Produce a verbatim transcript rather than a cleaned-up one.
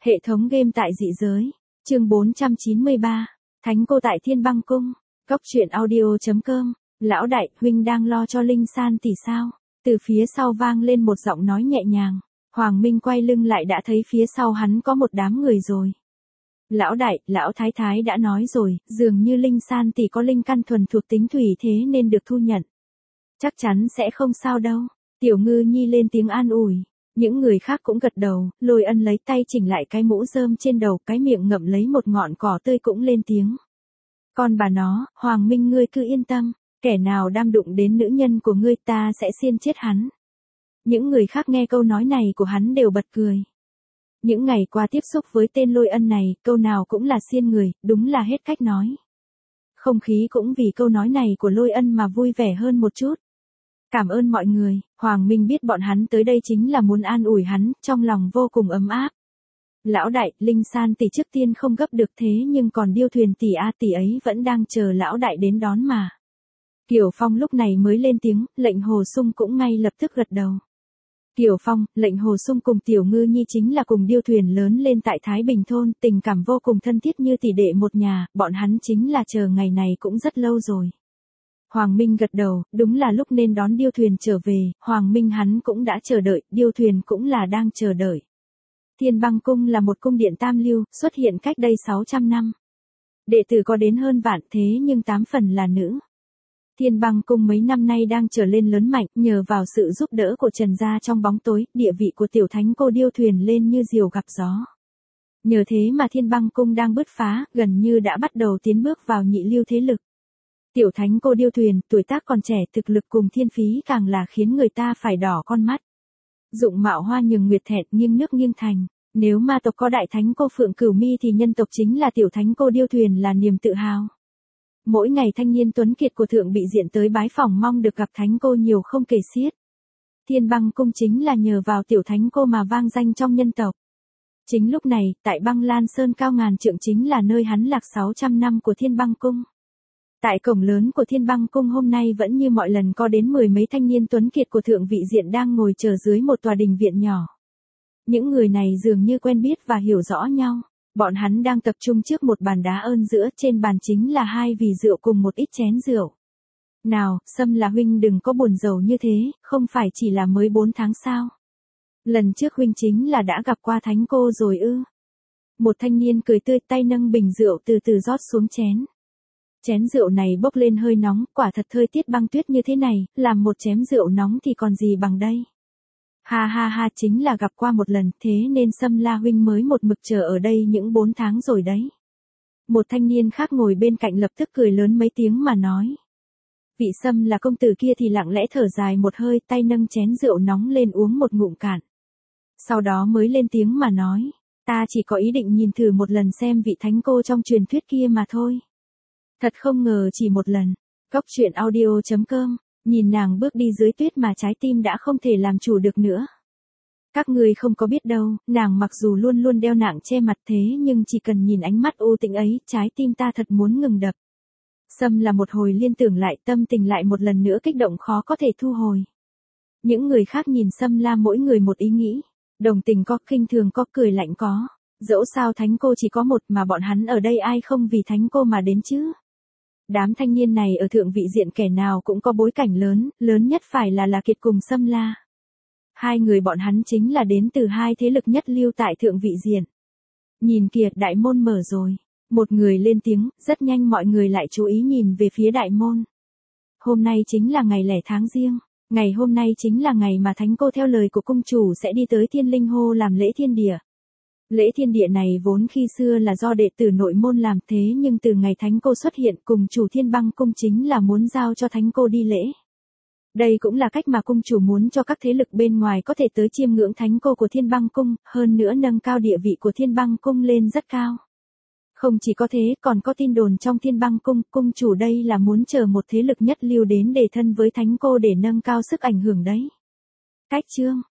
Hệ thống game tại dị giới. Chương bốn trăm chín mươi ba. Thánh cô tại Thiên Băng Cung. Cốc truyện audio chấm com. Lão đại, huynh đang lo cho Linh San tỷ sao? Từ phía sau vang lên một giọng nói nhẹ nhàng. Hoàng Minh quay lưng lại đã thấy phía sau hắn có một đám người rồi. Lão đại, lão thái thái đã nói rồi, dường như Linh San tỷ có linh căn thuần thuộc tính thủy thế nên được thu nhận. Chắc chắn sẽ không sao đâu. Tiểu Ngư Nhi lên tiếng an ủi. Những người khác cũng gật đầu, Lôi Ân lấy tay chỉnh lại cái mũ rơm trên đầu, cái miệng ngậm lấy một ngọn cỏ tươi cũng lên tiếng. Con bà nó, Hoàng Minh ngươi cứ yên tâm, kẻ nào đam đụng đến nữ nhân của ngươi ta sẽ xiên chết hắn. Những người khác nghe câu nói này của hắn đều bật cười. Những ngày qua tiếp xúc với tên Lôi Ân này, câu nào cũng là xiên người, đúng là hết cách nói. Không khí cũng vì câu nói này của Lôi Ân mà vui vẻ hơn một chút. Cảm ơn mọi người, Hoàng Minh biết bọn hắn tới đây chính là muốn an ủi hắn, trong lòng vô cùng ấm áp. Lão đại, Linh San tỷ trước tiên không gấp được thế nhưng còn Điêu Thuyền tỷ a tỷ ấy vẫn đang chờ lão đại đến đón mà. Kiều Phong lúc này mới lên tiếng, lệnh Hồ Sung cũng ngay lập tức gật đầu. Kiều Phong, lệnh Hồ Sung cùng Tiểu Ngư Nhi chính là cùng Điêu Thuyền lớn lên tại Thái Bình Thôn, tình cảm vô cùng thân thiết như tỷ đệ một nhà, bọn hắn chính là chờ ngày này cũng rất lâu rồi. Hoàng Minh gật đầu, đúng là lúc nên đón Điêu Thuyền trở về, Hoàng Minh hắn cũng đã chờ đợi, Điêu Thuyền cũng là đang chờ đợi. Thiên Băng Cung là một cung điện tam lưu, xuất hiện cách đây sáu trăm năm. Đệ tử có đến hơn vạn thế nhưng tám phần là nữ. Thiên Băng Cung mấy năm nay đang trở lên lớn mạnh, nhờ vào sự giúp đỡ của Trần gia trong bóng tối, địa vị của tiểu thánh cô Điêu Thuyền lên như diều gặp gió. Nhờ thế mà Thiên Băng Cung đang bứt phá, gần như đã bắt đầu tiến bước vào nhị lưu thế lực. Tiểu thánh cô Điêu Thuyền, tuổi tác còn trẻ, thực lực cùng thiên phí càng là khiến người ta phải đỏ con mắt. Dụng mạo hoa nhường nguyệt thẹn, nghiêng nước nghiêng thành. Nếu ma tộc có đại thánh cô Phượng Cửu Mi thì nhân tộc chính là tiểu thánh cô Điêu Thuyền là niềm tự hào. Mỗi ngày thanh niên tuấn kiệt của Thượng Bị Diện tới bái phỏng mong được gặp thánh cô nhiều không kể xiết. Thiên Băng Cung chính là nhờ vào tiểu thánh cô mà vang danh trong nhân tộc. Chính lúc này, tại Băng Lan Sơn cao ngàn trượng chính là nơi hắn lạc sáu trăm năm của Thiên Băng Cung. Tại cổng lớn của Thiên Băng Cung hôm nay vẫn như mọi lần có đến mười mấy thanh niên tuấn kiệt của Thượng Vị Diện đang ngồi chờ dưới một tòa đình viện nhỏ. Những người này dường như quen biết và hiểu rõ nhau. Bọn hắn đang tập trung trước một bàn đá ơn giữa, trên bàn chính là hai vỉ rượu cùng một ít chén rượu. Nào, Sâm là huynh đừng có buồn rầu như thế, không phải chỉ là mới bốn tháng sao. Lần trước huynh chính là đã gặp qua thánh cô rồi ư. Một thanh niên cười tươi tay nâng bình rượu từ từ rót xuống chén. Chén rượu này bốc lên hơi nóng, quả thật thời tiết băng tuyết như thế này, làm một chén rượu nóng thì còn gì bằng đây. Ha ha ha, chính là gặp qua một lần, thế nên Sâm La huynh mới một mực chờ ở đây những bốn tháng rồi đấy. Một thanh niên khác ngồi bên cạnh lập tức cười lớn mấy tiếng mà nói. Vị Sâm là công tử kia thì lặng lẽ thở dài một hơi, tay nâng chén rượu nóng lên uống một ngụm cạn. Sau đó mới lên tiếng mà nói, ta chỉ có ý định nhìn thử một lần xem vị thánh cô trong truyền thuyết kia mà thôi. Thật không ngờ chỉ một lần. Cốc truyện audio chấm com. Nhìn nàng bước đi dưới tuyết mà trái tim đã không thể làm chủ được nữa. Các người không có biết đâu, nàng mặc dù luôn luôn đeo nạng che mặt thế nhưng chỉ cần nhìn ánh mắt u tĩnh ấy, trái tim ta thật muốn ngừng đập. Sâm là một hồi liên tưởng lại, tâm tình lại một lần nữa kích động khó có thể thu hồi. Những người khác nhìn Sâm La mỗi người một ý nghĩ. Đồng tình có, khinh thường có, cười lạnh có. Dẫu sao thánh cô chỉ có một mà bọn hắn ở đây ai không vì thánh cô mà đến chứ. Đám thanh niên này ở Thượng Vị Diện kẻ nào cũng có bối cảnh lớn, lớn nhất phải là là Kiệt cùng Sâm La. Hai người bọn hắn chính là đến từ hai thế lực nhất lưu tại Thượng Vị Diện. Nhìn kìa, đại môn mở rồi. Một người lên tiếng, rất nhanh mọi người lại chú ý nhìn về phía đại môn. Hôm nay chính là ngày lẻ tháng riêng. Ngày hôm nay chính là ngày mà thánh cô theo lời của cung chủ sẽ đi tới Thiên Linh Hô làm lễ thiên địa. Lễ thiên địa này vốn khi xưa là do đệ tử nội môn làm thế nhưng từ ngày thánh cô xuất hiện cùng chủ Thiên Băng Cung chính là muốn giao cho thánh cô đi lễ. Đây cũng là cách mà cung chủ muốn cho các thế lực bên ngoài có thể tới chiêm ngưỡng thánh cô của Thiên Băng Cung, hơn nữa nâng cao địa vị của Thiên Băng Cung lên rất cao. Không chỉ có thế còn có tin đồn trong Thiên Băng Cung, cung chủ đây là muốn chờ một thế lực nhất lưu đến để thân với thánh cô để nâng cao sức ảnh hưởng đấy. Cách chương